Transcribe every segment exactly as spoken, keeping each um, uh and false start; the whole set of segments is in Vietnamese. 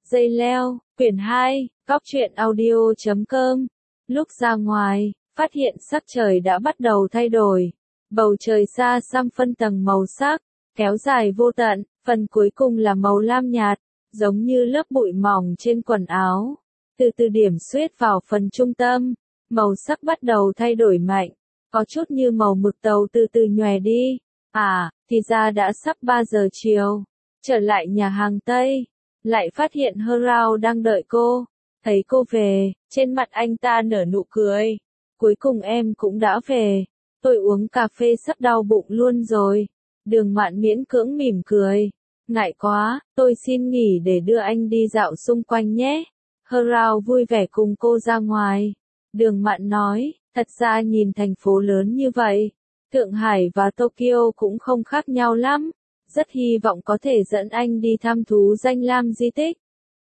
Dây leo, quyển hai, góc truyện audio chấm com. Lúc ra ngoài, phát hiện sắc trời đã bắt đầu thay đổi. Bầu trời xa xăm phân tầng màu sắc, kéo dài vô tận, phần cuối cùng là màu lam nhạt, giống như lớp bụi mỏng trên quần áo. Từ từ điểm xuyết vào phần trung tâm, màu sắc bắt đầu thay đổi mạnh, có chút như màu mực tàu từ từ nhòe đi. À, thì ra đã sắp ba giờ chiều. Trở lại nhà hàng Tây, lại phát hiện Hero đang đợi cô. Thấy cô về, trên mặt anh ta nở nụ cười. Cuối cùng em cũng đã về. Tôi uống cà phê sắp đau bụng luôn rồi. Đường Mạn miễn cưỡng mỉm cười. Ngại quá, tôi xin nghỉ để đưa anh đi dạo xung quanh nhé. Hero vui vẻ cùng cô ra ngoài. Đường Mạn nói, thật ra nhìn thành phố lớn như vậy, Thượng Hải và Tokyo cũng không khác nhau lắm. Rất hy vọng có thể dẫn anh đi thăm thú danh lam di tích.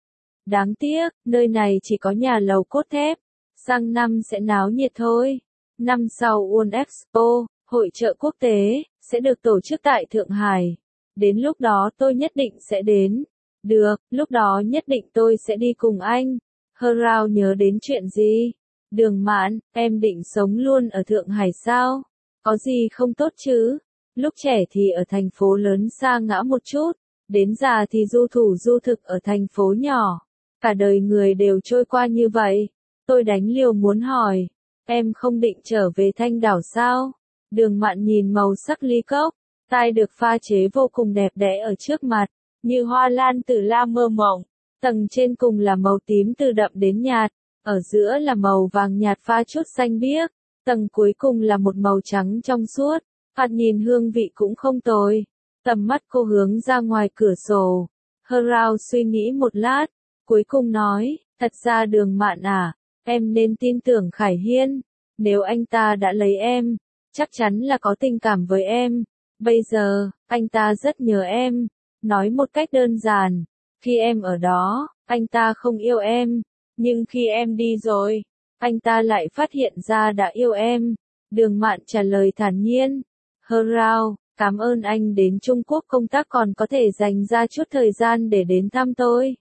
Đáng tiếc, nơi này chỉ có nhà lầu cốt thép. Sang năm sẽ náo nhiệt thôi. Năm sau World Expo, hội chợ quốc tế, sẽ được tổ chức tại Thượng Hải. Đến lúc đó tôi nhất định sẽ đến. Được, lúc đó nhất định tôi sẽ đi cùng anh. Hero nhớ đến chuyện gì? Đường Mạn, em định sống luôn ở Thượng Hải sao? Có gì không tốt chứ? Lúc trẻ thì ở thành phố lớn sa ngã một chút, đến già thì du thủ du thực ở thành phố nhỏ. Cả đời người đều trôi qua như vậy. Tôi đánh liều muốn hỏi, em không định trở về Thanh Đảo sao? Đường Mạn nhìn màu sắc ly cốc, tai được pha chế vô cùng đẹp đẽ ở trước mặt, như hoa lan tử la mơ mộng. Tầng trên cùng là màu tím từ đậm đến nhạt, ở giữa là màu vàng nhạt pha chút xanh biếc, tầng cuối cùng là một màu trắng trong suốt. Thoạt nhìn hương vị cũng không tồi. Tầm mắt cô hướng ra ngoài cửa sổ. Hero suy nghĩ một lát, cuối cùng nói, thật ra Đường Mạn à, em nên tin tưởng Khải Hiên. Nếu anh ta đã lấy em, chắc chắn là có tình cảm với em. Bây giờ, anh ta rất nhớ em. Nói một cách đơn giản, khi em ở đó, anh ta không yêu em. Nhưng khi em đi rồi, anh ta lại phát hiện ra đã yêu em. Đường Mạn trả lời thản nhiên. Hero, cảm ơn anh đến Trung Quốc công tác còn có thể dành ra chút thời gian để đến thăm tôi.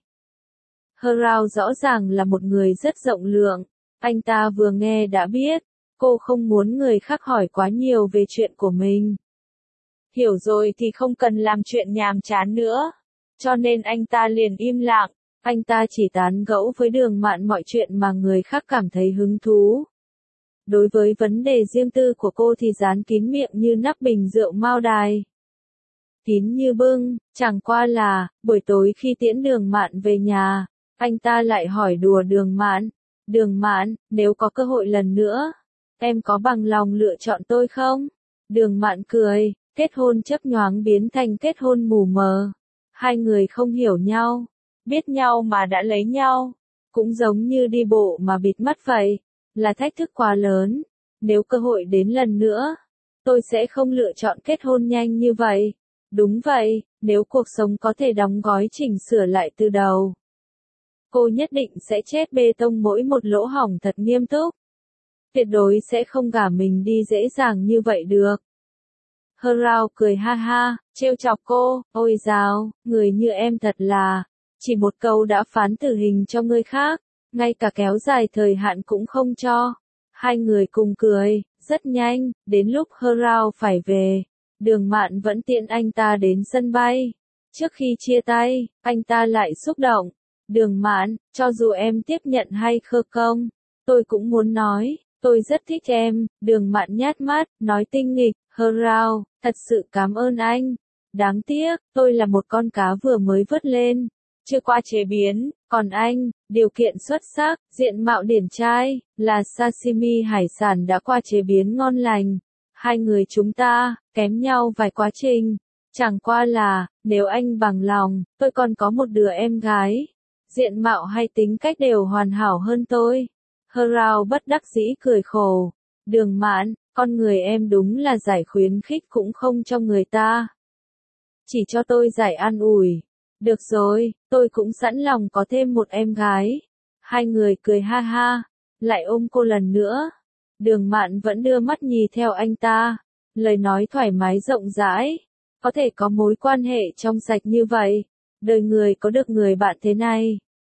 Hero rõ ràng là một người rất rộng lượng. Anh ta vừa nghe đã biết, cô không muốn người khác hỏi quá nhiều về chuyện của mình. Hiểu rồi thì không cần làm chuyện nhàm chán nữa. Cho nên anh ta liền im lặng. Anh ta chỉ tán gẫu với Đường Mạn mọi chuyện mà người khác cảm thấy hứng thú. Đối với vấn đề riêng tư của cô thì dán kín miệng như nắp bình rượu Mao Đài. Kín như bưng, chẳng qua là, buổi tối khi tiễn Đường Mạn về nhà, anh ta lại hỏi đùa Đường Mạn. Đường Mạn, nếu có cơ hội lần nữa, em có bằng lòng lựa chọn tôi không? Đường Mạn cười, kết hôn chớp nhoáng biến thành kết hôn mù mờ. Hai người không hiểu nhau, biết nhau mà đã lấy nhau, cũng giống như đi bộ mà bịt mắt vậy. Là thách thức quá lớn. Nếu cơ hội đến lần nữa, tôi sẽ không lựa chọn kết hôn nhanh như vậy. Đúng vậy, nếu cuộc sống có thể đóng gói chỉnh sửa lại từ đầu, cô nhất định sẽ chết bê tông mỗi một lỗ hổng thật nghiêm túc. Tuyệt đối sẽ không gả mình đi dễ dàng như vậy được. Hero cười ha ha, trêu chọc cô, ôi dào, người như em thật là, chỉ một câu đã phán tử hình cho người khác. Ngay cả kéo dài thời hạn cũng không cho. Hai người cùng cười, rất nhanh, đến lúc Hero phải về, Đường Mạn vẫn tiện anh ta đến sân bay. Trước khi chia tay, anh ta lại xúc động. Đường Mạn, cho dù em tiếp nhận hay không, tôi cũng muốn nói, tôi rất thích em. Đường Mạn nhát mắt, nói tinh nghịch, Hero, thật sự cảm ơn anh. Đáng tiếc, tôi là một con cá vừa mới vớt lên, chưa qua chế biến, còn anh, điều kiện xuất sắc, diện mạo điển trai, là sashimi hải sản đã qua chế biến ngon lành. Hai người chúng ta, kém nhau vài quá trình. Chẳng qua là, nếu anh bằng lòng, tôi còn có một đứa em gái. Diện mạo hay tính cách đều hoàn hảo hơn tôi. Hero bất đắc dĩ cười khổ. Đường Mạn, con người em đúng là giải khuyến khích cũng không cho người ta. Chỉ cho tôi giải an ủi. Được rồi, tôi cũng sẵn lòng có thêm một em gái. Hai người cười ha ha, lại ôm cô lần nữa. Đường Mạn vẫn đưa mắt nhì theo anh ta. Lời nói thoải mái rộng rãi. Có thể có mối quan hệ trong sạch như vậy. Đời người có được người bạn thế này.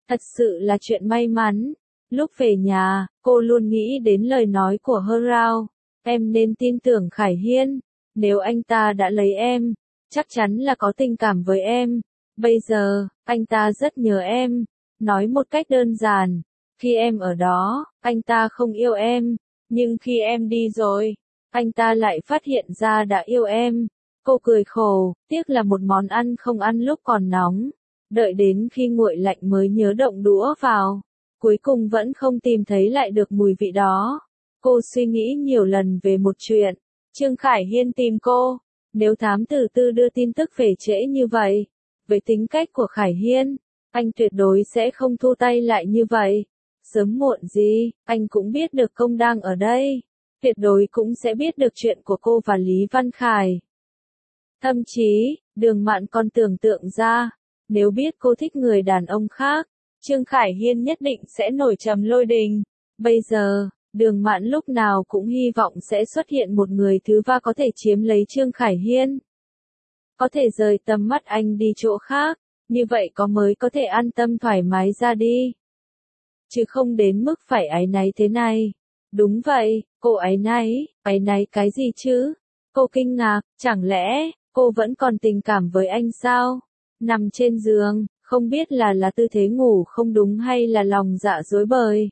Thật sự là chuyện may mắn. Lúc về nhà, cô luôn nghĩ đến lời nói của Hơ Rao. Em nên tin tưởng Khải Hiên. Nếu anh ta đã lấy em, chắc chắn là có tình cảm với em. Bây giờ, anh ta rất nhớ em. Nói một cách đơn giản, khi em ở đó, anh ta không yêu em. Nhưng khi em đi rồi, anh ta lại phát hiện ra đã yêu em. Cô cười khổ, tiếc là một món ăn không ăn lúc còn nóng. Đợi đến khi nguội lạnh mới nhớ động đũa vào. Cuối cùng vẫn không tìm thấy lại được mùi vị đó. Cô suy nghĩ nhiều lần về một chuyện. Trương Khải Hiên tìm cô. Nếu thám tử tư đưa tin tức về trễ như vậy, với tính cách của Khải Hiên, anh tuyệt đối sẽ không thu tay lại như vậy. Sớm muộn gì, anh cũng biết được công đang ở đây. Tuyệt đối cũng sẽ biết được chuyện của cô và Lý Văn Khải. Thậm chí, Đường Mạn còn tưởng tượng ra, nếu biết cô thích người đàn ông khác, Trương Khải Hiên nhất định sẽ nổi trầm lôi đình. Bây giờ, Đường Mạn lúc nào cũng hy vọng sẽ xuất hiện một người thứ ba có thể chiếm lấy Trương Khải Hiên. Có thể rời tầm mắt anh đi chỗ khác, như vậy có mới có thể an tâm thoải mái ra đi. Chứ không đến mức phải áy náy thế này. Đúng vậy, cô áy náy, áy náy cái gì chứ? Cô kinh ngạc, chẳng lẽ, cô vẫn còn tình cảm với anh sao? Nằm trên giường, không biết là là tư thế ngủ không đúng hay là lòng dạ rối bời.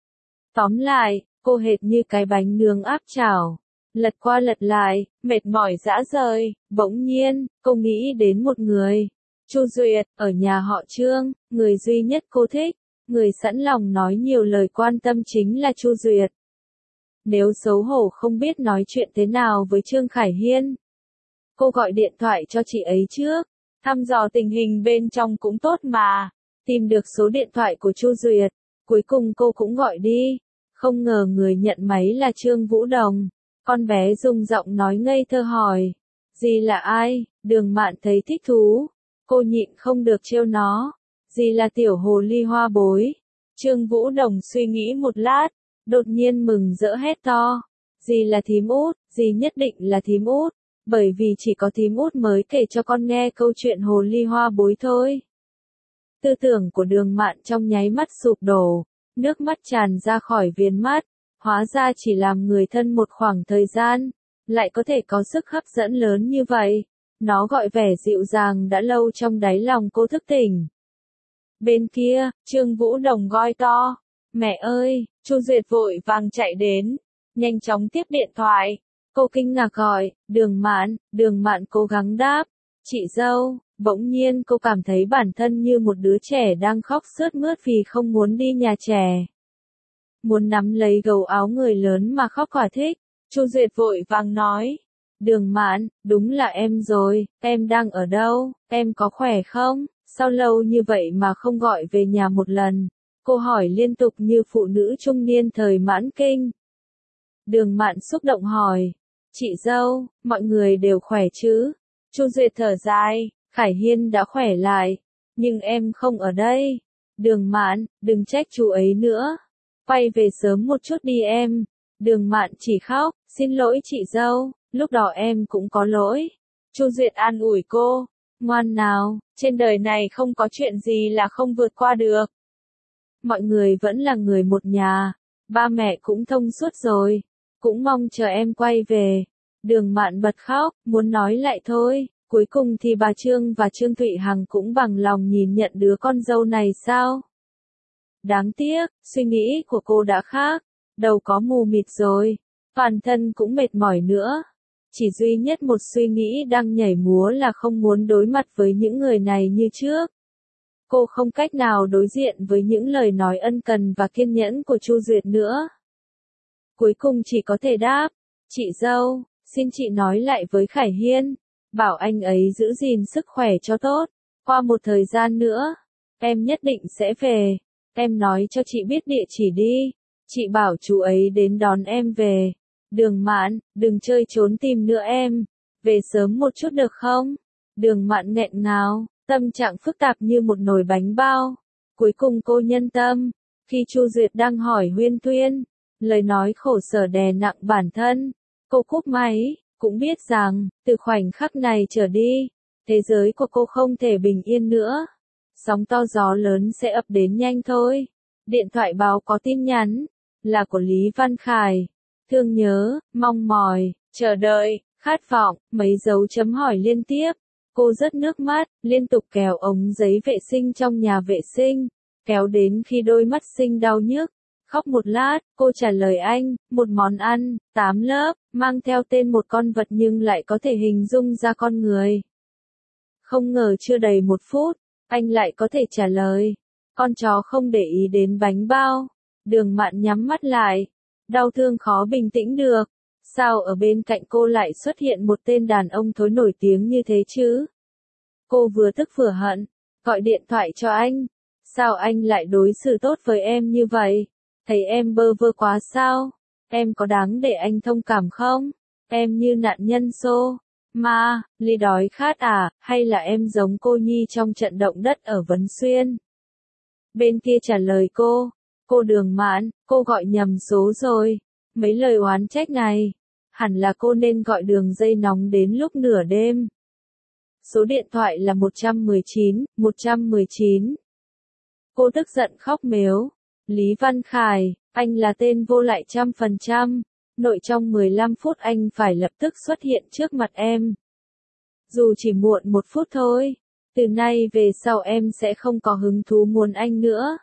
Tóm lại, cô hệt như cái bánh nướng áp chảo. Lật qua lật lại, mệt mỏi rã rời, bỗng nhiên, cô nghĩ đến một người. Chu Duyệt, ở nhà họ Trương, người duy nhất cô thích, người sẵn lòng nói nhiều lời quan tâm chính là Chu Duyệt. Nếu xấu hổ không biết nói chuyện thế nào với Trương Khải Hiên, cô gọi điện thoại cho chị ấy trước, thăm dò tình hình bên trong cũng tốt mà. Tìm được số điện thoại của Chu Duyệt, cuối cùng cô cũng gọi đi. Không ngờ người nhận máy là Trương Vũ Đồng. Con bé dùng giọng nói ngây thơ hỏi, dì là ai? Đường Mạn thấy thích thú, cô nhịn không được trêu nó, dì là tiểu hồ ly hoa bối. Trương Vũ Đồng suy nghĩ một lát, đột nhiên mừng rỡ hét to, dì là thím út, dì nhất định là thím út, bởi vì chỉ có thím út mới kể cho con nghe câu chuyện hồ ly hoa bối thôi. Tư tưởng của Đường Mạn trong nháy mắt sụp đổ, nước mắt tràn ra khỏi viền mắt. Hóa ra chỉ làm người thân một khoảng thời gian, lại có thể có sức hấp dẫn lớn như vậy. Nó gọi vẻ dịu dàng đã lâu trong đáy lòng cô thức tỉnh. Bên kia, Trương Vũ Đồng gọi to, mẹ ơi, Chu Duyệt vội vàng chạy đến, nhanh chóng tiếp điện thoại. Cô kinh ngạc gọi, Đường Mạn, Đường Mạn cố gắng đáp, chị dâu. Bỗng nhiên cô cảm thấy bản thân như một đứa trẻ đang khóc sướt mướt vì không muốn đi nhà trẻ. Muốn nắm lấy gấu áo người lớn mà khóc thỏa thích. Chu Duyệt vội vàng nói, Đường Mạn, đúng là em rồi, em đang ở đâu, em có khỏe không? Sao lâu như vậy mà không gọi về nhà một lần? Cô hỏi liên tục như phụ nữ trung niên thời mãn kinh. Đường Mạn xúc động hỏi, chị dâu, mọi người đều khỏe chứ? Chu Duyệt thở dài, Khải Hiên đã khỏe lại, nhưng em không ở đây. Đường Mạn, đừng trách chú ấy nữa. Quay về sớm một chút đi em. Đường Mạn chỉ khóc, xin lỗi chị dâu, lúc đó em cũng có lỗi. Chu Duyệt an ủi cô, ngoan nào, trên đời này không có chuyện gì là không vượt qua được. Mọi người vẫn là người một nhà, ba mẹ cũng thông suốt rồi, cũng mong chờ em quay về. Đường Mạn bật khóc, muốn nói lại thôi, cuối cùng thì bà Trương và Trương Thụy Hằng cũng bằng lòng nhìn nhận đứa con dâu này sao? Đáng tiếc, suy nghĩ của cô đã khác, đầu có mù mịt rồi, toàn thân cũng mệt mỏi nữa. Chỉ duy nhất một suy nghĩ đang nhảy múa là không muốn đối mặt với những người này như trước. Cô không cách nào đối diện với những lời nói ân cần và kiên nhẫn của Chu Duyệt nữa. Cuối cùng chỉ có thể đáp, chị dâu, xin chị nói lại với Khải Hiên, bảo anh ấy giữ gìn sức khỏe cho tốt, qua một thời gian nữa, em nhất định sẽ về. Em nói cho chị biết địa chỉ đi, chị bảo chú ấy đến đón em về. Đường Mạn, đừng chơi trốn tìm nữa em, về sớm một chút được không? Đường Mạn nghẹn ngào, tâm trạng phức tạp như một nồi bánh bao. Cuối cùng cô nhân tâm, khi Chu Duyệt đang hỏi huyên thuyên, lời nói khổ sở đè nặng bản thân, cô cúp máy, cũng biết rằng, từ khoảnh khắc này trở đi, thế giới của cô không thể bình yên nữa. Sóng to gió lớn sẽ ập đến nhanh thôi. Điện thoại báo có tin nhắn, là của Lý Văn Khải. Thương nhớ, mong mỏi, chờ đợi, khát vọng, mấy dấu chấm hỏi liên tiếp. Cô rớt nước mắt, liên tục kéo ống giấy vệ sinh trong nhà vệ sinh, kéo đến khi đôi mắt sinh đau nhức. Khóc một lát, cô trả lời anh, một món ăn, tám lớp, mang theo tên một con vật nhưng lại có thể hình dung ra con người. Không ngờ chưa đầy một phút, anh lại có thể trả lời. Con chó không để ý đến bánh bao. Đường Mạn nhắm mắt lại. Đau thương khó bình tĩnh được. Sao ở bên cạnh cô lại xuất hiện một tên đàn ông thối nổi tiếng như thế chứ? Cô vừa tức vừa hận. Gọi điện thoại cho anh. Sao anh lại đối xử tốt với em như vậy? Thấy em bơ vơ quá sao? Em có đáng để anh thông cảm không? Em như nạn nhân xô ma, ly đói khát à, hay là em giống cô Nhi trong trận động đất ở Vấn Xuyên? Bên kia trả lời cô, cô Đường Mạn, cô gọi nhầm số rồi. Mấy lời oán trách này, hẳn là cô nên gọi đường dây nóng đến lúc nửa đêm. Số điện thoại là một một chín, một một chín. Cô tức giận khóc mếu. Lý Văn Khải, anh là tên vô lại trăm phần trăm. Nội trong mười lăm phút anh phải lập tức xuất hiện trước mặt em. Dù chỉ muộn một phút thôi. Từ nay về sau em sẽ không có hứng thú muốn anh nữa.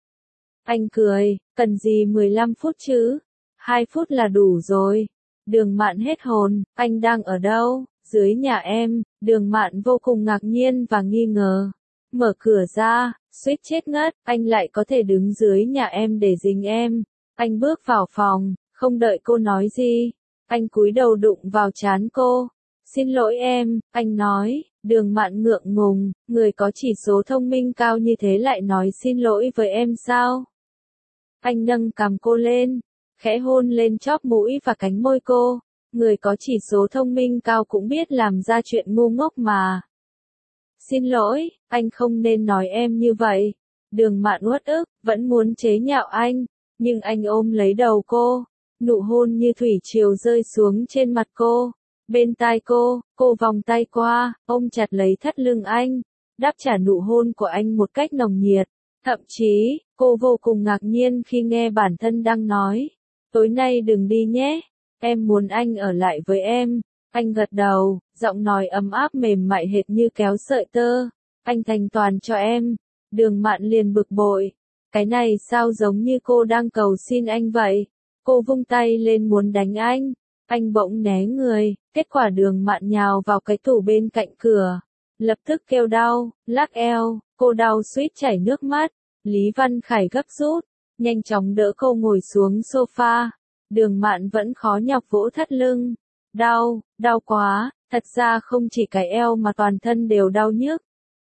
Anh cười, cần gì mười lăm phút chứ? hai phút là đủ rồi. Đường Mạn hết hồn, anh đang ở đâu? Dưới nhà em. Đường Mạn vô cùng ngạc nhiên và nghi ngờ. Mở cửa ra, suýt chết ngất, anh lại có thể đứng dưới nhà em để dính em. Anh bước vào phòng, không đợi cô nói gì. Anh cúi đầu đụng vào trán cô. Xin lỗi em, anh nói. Đường Mạn ngượng ngùng, người có chỉ số thông minh cao như thế lại nói xin lỗi với em sao? Anh nâng cằm cô lên, khẽ hôn lên chóp mũi và cánh môi cô. Người có chỉ số thông minh cao cũng biết làm ra chuyện ngu ngốc mà. Xin lỗi, anh không nên nói em như vậy. Đường Mạn uất ức, vẫn muốn chế nhạo anh, nhưng anh ôm lấy đầu cô. Nụ hôn như thủy triều rơi xuống trên mặt cô. Bên tai cô, cô vòng tay qua, ôm chặt lấy thắt lưng anh, đáp trả nụ hôn của anh một cách nồng nhiệt. Thậm chí, cô vô cùng ngạc nhiên khi nghe bản thân đang nói, tối nay đừng đi nhé, em muốn anh ở lại với em. Anh gật đầu, giọng nói ấm áp mềm mại hệt như kéo sợi tơ. Anh thành toàn cho em. Đường Mạn liền bực bội. Cái này sao giống như cô đang cầu xin anh vậy? Cô vung tay lên muốn đánh anh. Anh bỗng né người, kết quả Đường Mạn nhào vào cái tủ bên cạnh cửa. Lập tức kêu đau, lắc eo, cô đau suýt chảy nước mắt. Lý Văn Khải gấp rút, nhanh chóng đỡ cô ngồi xuống sofa. Đường Mạn vẫn khó nhọc vỗ thắt lưng. Đau, đau quá, thật ra không chỉ cái eo mà toàn thân đều đau nhức.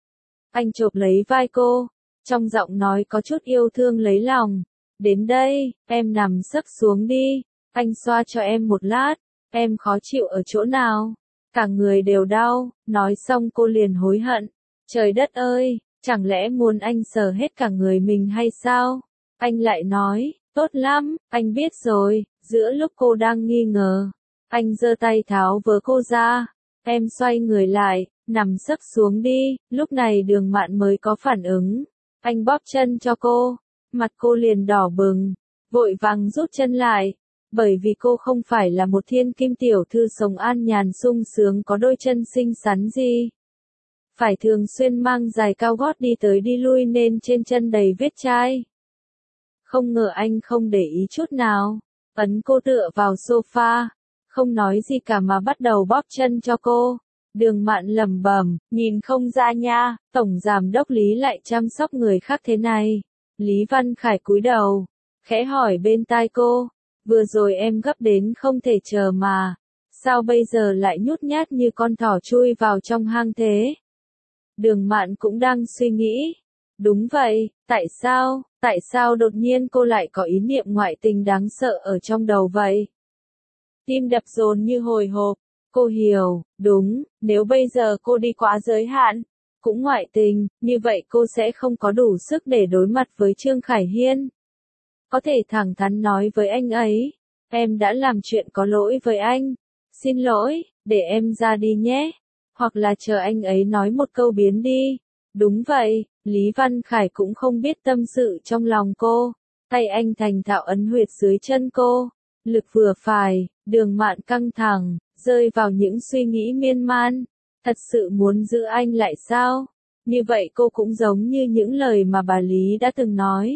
Anh chộp lấy vai cô, trong giọng nói có chút yêu thương lấy lòng. Đến đây, em nằm sấp xuống đi, anh xoa cho em một lát, em khó chịu ở chỗ nào? Cả người đều đau, nói xong cô liền hối hận. Trời đất ơi, chẳng lẽ muốn anh sờ hết cả người mình hay sao? Anh lại nói, tốt lắm, anh biết rồi. Giữa lúc cô đang nghi ngờ, anh giơ tay tháo vớ cô ra. Em xoay người lại, nằm sấp xuống đi. Lúc này Đường Mạn mới có phản ứng. Anh bóp chân cho cô, mặt cô liền đỏ bừng, vội vàng rút chân lại. Bởi vì cô không phải là một thiên kim tiểu thư sống an nhàn sung sướng có đôi chân xinh xắn gì. Phải thường xuyên mang giày cao gót đi tới đi lui nên trên chân đầy vết chai. Không ngờ anh không để ý chút nào, ấn cô tựa vào sofa, không nói gì cả mà bắt đầu bóp chân cho cô. Đường Mạn lẩm bẩm, nhìn không ra nha, tổng giám đốc Lý lại chăm sóc người khác thế này. Lý Văn Khải cúi đầu, khẽ hỏi bên tai cô, vừa rồi em gấp đến không thể chờ mà, sao bây giờ lại nhút nhát như con thỏ chui vào trong hang thế? Đường Mạn cũng đang suy nghĩ. Đúng vậy, tại sao, tại sao đột nhiên cô lại có ý niệm ngoại tình đáng sợ ở trong đầu vậy? Tim đập dồn như hồi hộp, cô hiểu, đúng, nếu bây giờ cô đi quá giới hạn, cũng ngoại tình, như vậy cô sẽ không có đủ sức để đối mặt với Trương Khải Hiên. Có thể thẳng thắn nói với anh ấy, em đã làm chuyện có lỗi với anh, xin lỗi, để em ra đi nhé, hoặc là chờ anh ấy nói một câu biến đi. Đúng vậy, Lý Văn Khải cũng không biết tâm sự trong lòng cô. Tay anh thành thạo ấn huyệt dưới chân cô. Lực vừa phải, Đường Mạn căng thẳng, rơi vào những suy nghĩ miên man. Thật sự muốn giữ anh lại sao? Như vậy cô cũng giống như những lời mà bà Lý đã từng nói.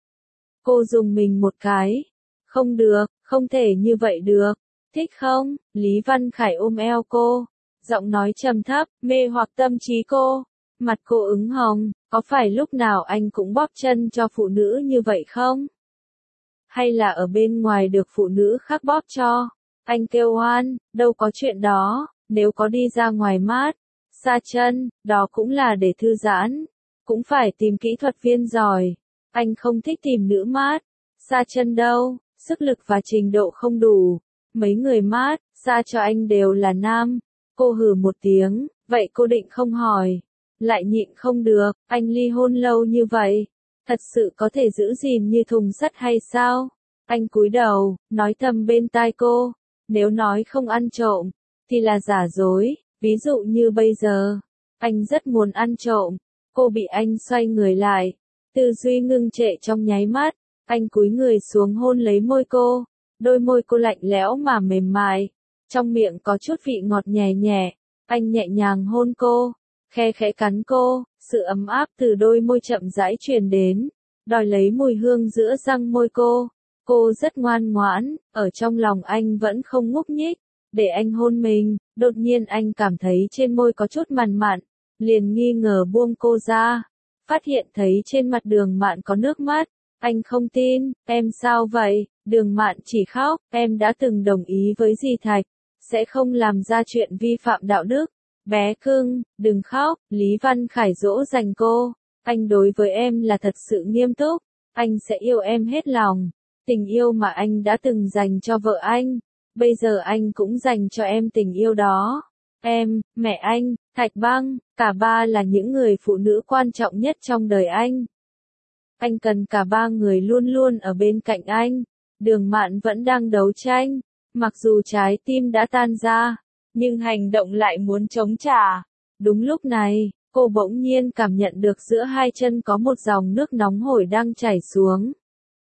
Cô dùng mình một cái. Không được, không thể như vậy được. Thích không? Lý Văn Khải ôm eo cô. Giọng nói trầm thấp, mê hoặc tâm trí cô. Mặt cô ửng hồng, có phải lúc nào anh cũng bóp chân cho phụ nữ như vậy không? Hay là ở bên ngoài được phụ nữ khác bóp cho? Anh kêu oan, đâu có chuyện đó, nếu có đi ra ngoài mát, xa chân, đó cũng là để thư giãn, cũng phải tìm kỹ thuật viên giỏi. Anh không thích tìm nữ mát, xa chân đâu, sức lực và trình độ không đủ. Mấy người mát, xa cho anh đều là nam. Cô hừ một tiếng, vậy cô định không hỏi. Lại nhịn không được, anh ly hôn lâu như vậy. Thật sự có thể giữ gìn như thùng sắt hay sao? Anh cúi đầu, nói thầm bên tai cô. Nếu nói không ăn trộm, thì là giả dối. Ví dụ như bây giờ, anh rất muốn ăn trộm. Cô bị anh xoay người lại. Tư duy ngưng trệ trong nháy mắt. Anh cúi người xuống hôn lấy môi cô. Đôi môi cô lạnh lẽo mà mềm mại. Trong miệng có chút vị ngọt nhẹ nhẹ. Anh nhẹ nhàng hôn cô. Khe khẽ cắn cô, sự ấm áp từ đôi môi chậm rãi truyền đến, đòi lấy mùi hương giữa răng môi cô. Cô rất ngoan ngoãn, ở trong lòng anh vẫn không nhúc nhích, để anh hôn mình. Đột nhiên anh cảm thấy trên môi có chút mặn mặn, liền nghi ngờ buông cô ra. Phát hiện thấy trên mặt Đường Mạn có nước mắt, anh không tin. Em sao vậy? Đường Mạn chỉ khóc. Em đã từng đồng ý với dì Thạch, sẽ không làm ra chuyện vi phạm đạo đức. Bé cưng, đừng khóc. Lý Văn Khải dỗ dành cô. Anh đối với em là thật sự nghiêm túc. Anh sẽ yêu em hết lòng. Tình yêu mà anh đã từng dành cho vợ anh, bây giờ anh cũng dành cho em tình yêu đó. Em, mẹ anh, Thạch Băng, cả ba là những người phụ nữ quan trọng nhất trong đời anh. Anh cần cả ba người luôn luôn ở bên cạnh anh. Đường Mạn vẫn đang đấu tranh. Mặc dù trái tim đã tan ra, nhưng hành động lại muốn chống trả. Đúng lúc này, cô bỗng nhiên cảm nhận được giữa hai chân có một dòng nước nóng hổi đang chảy xuống.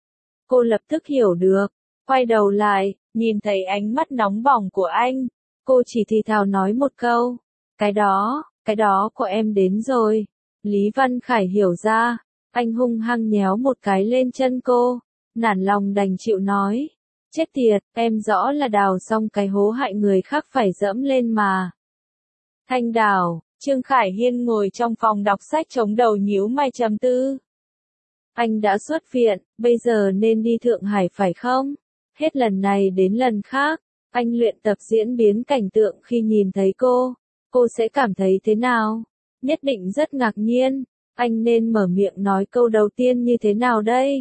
Cô lập tức hiểu được, quay đầu lại, nhìn thấy ánh mắt nóng bỏng của anh. Cô chỉ thì thào nói một câu, cái đó, cái đó của em đến rồi. Lý Văn Khải hiểu ra, anh hung hăng nhéo một cái lên chân cô, nản lòng đành chịu nói. Chết tiệt, em rõ là đào xong cái hố hại người khác phải dẫm lên mà. Thanh Đào, Trương Khải Hiên ngồi trong phòng đọc sách chống đầu nhíu mày trầm tư. Anh đã xuất viện, bây giờ nên đi Thượng Hải phải không? Hết lần này đến lần khác, anh luyện tập diễn biến cảnh tượng khi nhìn thấy cô. Cô sẽ cảm thấy thế nào? Nhất định rất ngạc nhiên. Anh nên mở miệng nói câu đầu tiên như thế nào đây?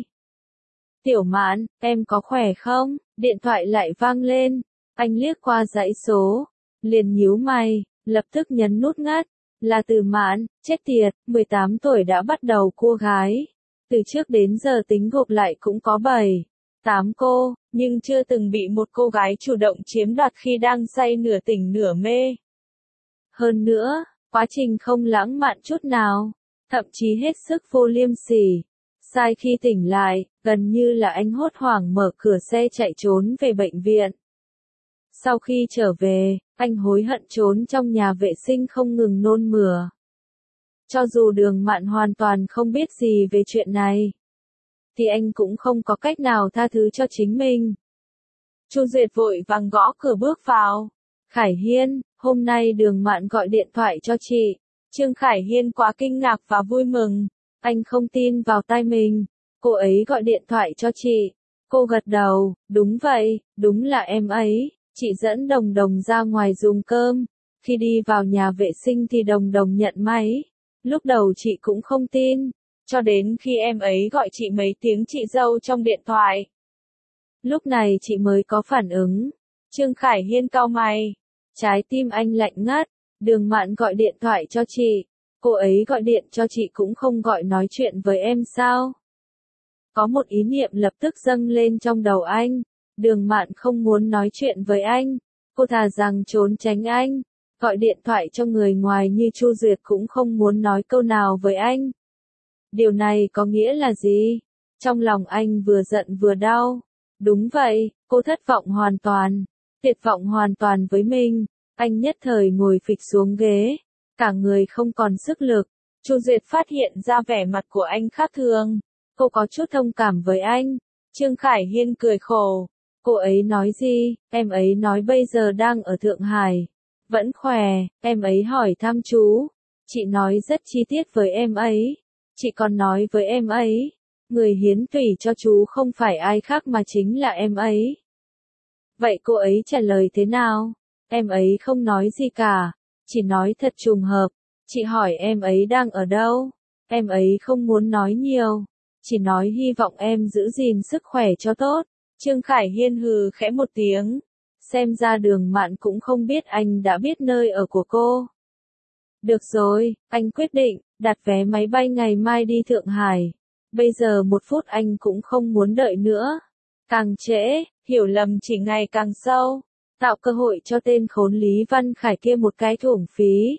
Tiểu Mạn, em có khỏe không? Điện thoại lại vang lên. Anh liếc qua dãy số, liền nhíu mày, lập tức nhấn nút ngắt. Là Từ Mạn, chết tiệt, mười tám tuổi đã bắt đầu cua gái. Từ trước đến giờ tính gộp lại cũng có bảy, tám cô, nhưng chưa từng bị một cô gái chủ động chiếm đoạt khi đang say nửa tỉnh nửa mê. Hơn nữa, quá trình không lãng mạn chút nào, thậm chí hết sức vô liêm sỉ. Sai khi tỉnh lại, gần như là anh hốt hoảng mở cửa xe chạy trốn về bệnh viện. Sau khi trở về, anh hối hận trốn trong nhà vệ sinh không ngừng nôn mửa. Cho dù Đường Mạn hoàn toàn không biết gì về chuyện này, thì anh cũng không có cách nào tha thứ cho chính mình. Chu Duyệt vội vàng gõ cửa bước vào. Khải Hiên, hôm nay Đường Mạn gọi điện thoại cho chị. Trương Khải Hiên quá kinh ngạc và vui mừng. Anh không tin vào tai mình. Cô ấy gọi điện thoại cho chị. Cô gật đầu, đúng vậy, đúng là em ấy. Chị dẫn Đồng Đồng ra ngoài dùng cơm. Khi đi vào nhà vệ sinh thì Đồng Đồng nhận máy. Lúc đầu chị cũng không tin, cho đến khi em ấy gọi chị mấy tiếng chị dâu trong điện thoại. Lúc này chị mới có phản ứng. Trương Khải Hiên cau mày. Trái tim anh lạnh ngắt. Đường Mạn gọi điện thoại cho chị. Cô ấy gọi điện cho chị cũng không gọi nói chuyện với em sao? Có một ý niệm lập tức dâng lên trong đầu anh. Đường Mạn không muốn nói chuyện với anh. Cô thà rằng trốn tránh anh. Gọi điện thoại cho người ngoài như Chu Duyệt cũng không muốn nói câu nào với anh. Điều này có nghĩa là gì? Trong lòng anh vừa giận vừa đau. Đúng vậy, cô thất vọng hoàn toàn, tuyệt vọng hoàn toàn với mình. Anh nhất thời ngồi phịch xuống ghế, cả người không còn sức lực. Chu Duyệt phát hiện ra vẻ mặt của anh khác thường. Cô có chút thông cảm với anh. Trương Khải Hiên cười khổ. Cô ấy nói gì? Em ấy nói bây giờ đang ở Thượng Hải. Vẫn khỏe, em ấy hỏi thăm chú. Chị nói rất chi tiết với em ấy. Chị còn nói với em ấy, người hiến tủy cho chú không phải ai khác mà chính là em ấy. Vậy cô ấy trả lời thế nào? Em ấy không nói gì cả, chỉ nói thật trùng hợp. Chị hỏi em ấy đang ở đâu? Em ấy không muốn nói nhiều, chỉ nói hy vọng em giữ gìn sức khỏe cho tốt. Trương Khải Hiên hừ khẽ một tiếng. Xem ra Đường Mạn cũng không biết anh đã biết nơi ở của cô. Được rồi, anh quyết định, đặt vé máy bay ngày mai đi Thượng Hải. Bây giờ một phút anh cũng không muốn đợi nữa. Càng trễ, hiểu lầm chỉ ngày càng sâu. Tạo cơ hội cho tên khốn Lý Văn Khải kia một cái thủng phí.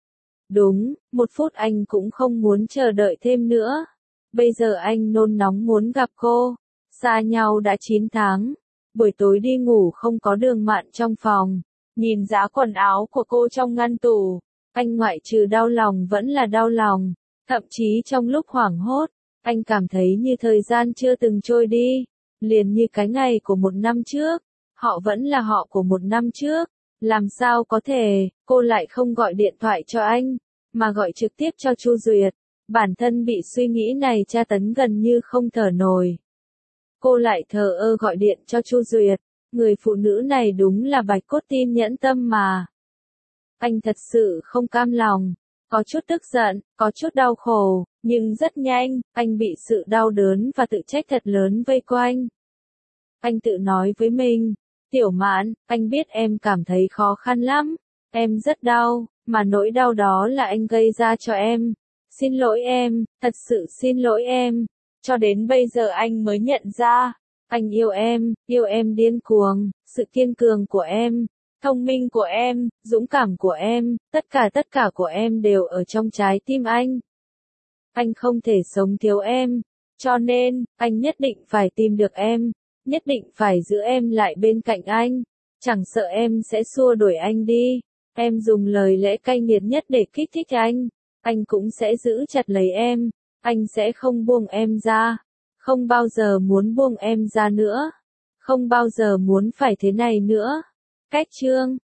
Đúng, một phút anh cũng không muốn chờ đợi thêm nữa. Bây giờ anh nôn nóng muốn gặp cô. Xa nhau đã chín tháng. Buổi tối đi ngủ không có Đường Mạn trong phòng. Nhìn giá quần áo của cô trong ngăn tủ. Anh ngoại trừ đau lòng vẫn là đau lòng. Thậm chí trong lúc hoảng hốt, anh cảm thấy như thời gian chưa từng trôi đi. Liền như cái ngày của một năm trước. Họ vẫn là họ của một năm trước. Làm sao có thể, cô lại không gọi điện thoại cho anh, mà gọi trực tiếp cho Chu Duyệt. Bản thân bị suy nghĩ này tra tấn gần như không thở nổi. Cô lại thờ ơ gọi điện cho Chu Duyệt. Người phụ nữ này đúng là bạch cốt tim nhẫn tâm mà. Anh thật sự không cam lòng, có chút tức giận, có chút đau khổ, nhưng rất nhanh, anh bị sự đau đớn và tự trách thật lớn vây quanh. Anh tự nói với mình, Tiểu Mạn, anh biết em cảm thấy khó khăn lắm, em rất đau, mà nỗi đau đó là anh gây ra cho em. Xin lỗi em, thật sự xin lỗi em. Cho đến bây giờ anh mới nhận ra, anh yêu em, yêu em điên cuồng, sự kiên cường của em, thông minh của em, dũng cảm của em, tất cả tất cả của em đều ở trong trái tim anh. Anh không thể sống thiếu em, cho nên, anh nhất định phải tìm được em, nhất định phải giữ em lại bên cạnh anh, chẳng sợ em sẽ xua đuổi anh đi, em dùng lời lẽ cay nghiệt nhất để kích thích anh, anh cũng sẽ giữ chặt lấy em, anh sẽ không buông em ra, không bao giờ muốn buông em ra nữa, không bao giờ muốn phải thế này nữa. Cách chương